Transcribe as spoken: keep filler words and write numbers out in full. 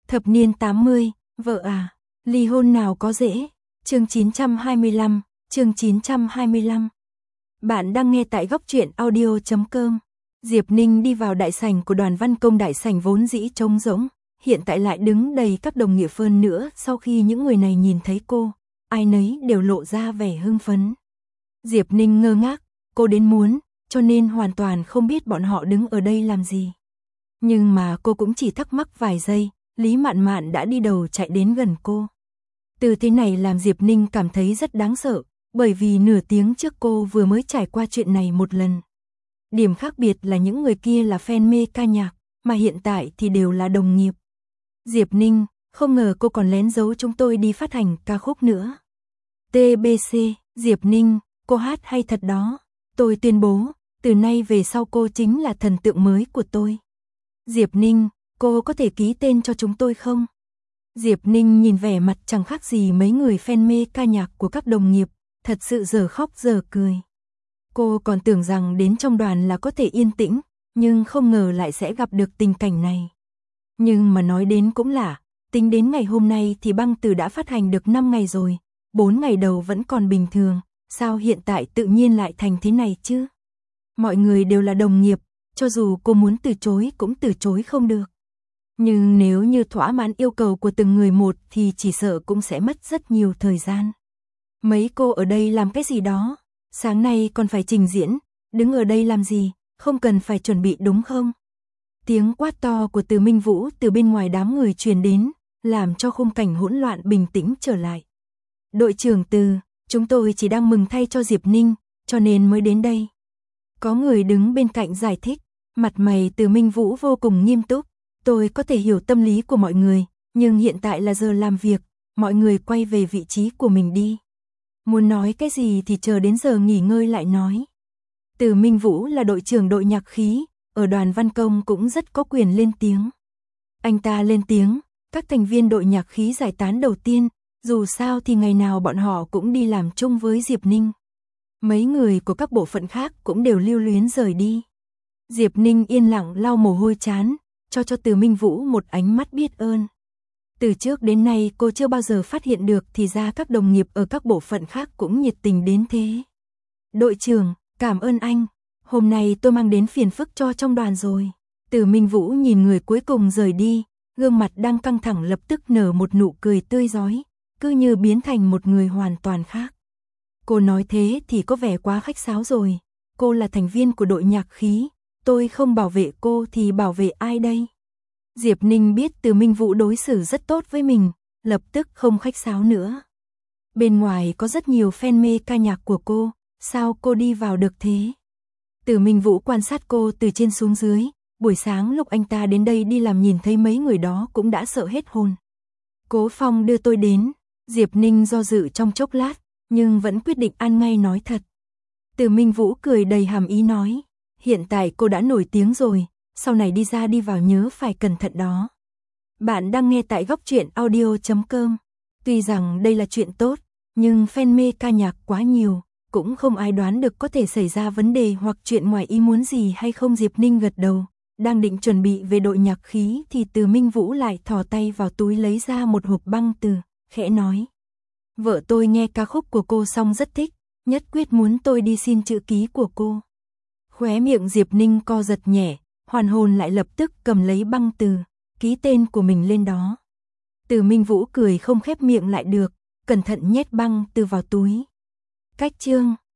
Thập niên tám mươi, vợ à, ly hôn nào có dễ. Chương chín trăm hai mươi lăm, chương chín trăm hai mươi lăm. Bạn đang nghe tại góc truyện audio chấm com. Diệp Ninh đi vào đại sảnh của Đoàn Văn Công, đại sảnh vốn dĩ trống rỗng, hiện tại lại đứng đầy các đồng nghiệp hơn nữa. Sau khi những người này nhìn thấy cô, ai nấy đều lộ ra vẻ hưng phấn. Diệp Ninh ngơ ngác, cô đến muốn, cho nên hoàn toàn không biết bọn họ đứng ở đây làm gì. Nhưng mà cô cũng chỉ thắc mắc vài giây, Lý Mạn Mạn đã đi đầu chạy đến gần cô. Từ thế này làm Diệp Ninh cảm thấy rất đáng sợ, bởi vì nửa tiếng trước cô vừa mới trải qua chuyện này một lần. Điểm khác biệt là những người kia là fan mê ca nhạc, mà hiện tại thì đều là đồng nghiệp. Diệp Ninh, không ngờ cô còn lén giấu chúng tôi đi phát hành ca khúc nữa. tê bê xê, Diệp Ninh, cô hát hay thật đó. Tôi tuyên bố, từ nay về sau cô chính là thần tượng mới của tôi. Diệp Ninh, cô có thể ký tên cho chúng tôi không? Diệp Ninh nhìn vẻ mặt chẳng khác gì mấy người fan mê ca nhạc của các đồng nghiệp, thật sự giờ khóc giờ cười. Cô còn tưởng rằng đến trong đoàn là có thể yên tĩnh, nhưng không ngờ lại sẽ gặp được tình cảnh này. Nhưng mà nói đến cũng lạ, tính đến ngày hôm nay thì băng từ đã phát hành được năm ngày rồi, bốn ngày đầu vẫn còn bình thường, sao hiện tại tự nhiên lại thành thế này chứ? Mọi người đều là đồng nghiệp, cho dù cô muốn từ chối cũng từ chối không được. Nhưng nếu như thỏa mãn yêu cầu của từng người một thì chỉ sợ cũng sẽ mất rất nhiều thời gian. Mấy cô ở đây làm cái gì đó? Sáng nay còn phải trình diễn, đứng ở đây làm gì? Không cần phải chuẩn bị đúng không? Tiếng quát to của Từ Minh Vũ từ bên ngoài đám người truyền đến, làm cho khung cảnh hỗn loạn bình tĩnh trở lại. Đội trưởng Từ, chúng tôi chỉ đang mừng thay cho Diệp Ninh, cho nên mới đến đây. Có người đứng bên cạnh giải thích, mặt mày Từ Minh Vũ vô cùng nghiêm túc. Tôi có thể hiểu tâm lý của mọi người, nhưng hiện tại là giờ làm việc, mọi người quay về vị trí của mình đi. Muốn nói cái gì thì chờ đến giờ nghỉ ngơi lại nói. Từ Minh Vũ là đội trưởng đội nhạc khí, ở Đoàn Văn Công cũng rất có quyền lên tiếng. Anh ta lên tiếng, các thành viên đội nhạc khí giải tán đầu tiên, dù sao thì ngày nào bọn họ cũng đi làm chung với Diệp Ninh. Mấy người của các bộ phận khác cũng đều lưu luyến rời đi. Diệp Ninh yên lặng lau mồ hôi trán, cho cho Từ Minh Vũ một ánh mắt biết ơn. Từ trước đến nay cô chưa bao giờ phát hiện được thì ra các đồng nghiệp ở các bộ phận khác cũng nhiệt tình đến thế. Đội trưởng, cảm ơn anh, hôm nay tôi mang đến phiền phức cho trong đoàn rồi. Từ Minh Vũ nhìn người cuối cùng rời đi, gương mặt đang căng thẳng lập tức nở một nụ cười tươi rói, cứ như biến thành một người hoàn toàn khác. Cô nói thế thì có vẻ quá khách sáo rồi, cô là thành viên của đội nhạc khí. Tôi không bảo vệ cô thì bảo vệ ai đây? Diệp Ninh biết Từ Minh Vũ đối xử rất tốt với mình, lập tức không khách sáo nữa. Bên ngoài có rất nhiều fan mê ca nhạc của cô, sao cô đi vào được thế? Từ Minh Vũ quan sát cô từ trên xuống dưới, buổi sáng lúc anh ta đến đây đi làm nhìn thấy mấy người đó cũng đã sợ hết hồn. Cố Phong đưa tôi đến, Diệp Ninh do dự trong chốc lát, nhưng vẫn quyết định ăn ngay nói thật. Từ Minh Vũ cười đầy hàm ý nói. Hiện tại cô đã nổi tiếng rồi, sau này đi ra đi vào nhớ phải cẩn thận đó. Bạn đang nghe tại góc truyện audio chấm com. Tuy rằng đây là chuyện tốt, nhưng fan mê ca nhạc quá nhiều, cũng không ai đoán được có thể xảy ra vấn đề hoặc chuyện ngoài ý muốn gì hay không. Diệp Ninh gật đầu, đang định chuẩn bị về đội nhạc khí thì Từ Minh Vũ lại thò tay vào túi lấy ra một hộp băng từ, khẽ nói. Vợ tôi nghe ca khúc của cô xong rất thích, nhất quyết muốn tôi đi xin chữ ký của cô. Khóe miệng Diệp Ninh co giật nhẹ, hoàn hồn lại lập tức cầm lấy băng từ, ký tên của mình lên đó. Từ Minh Vũ cười không khép miệng lại được, cẩn thận nhét băng từ vào túi. Cách chương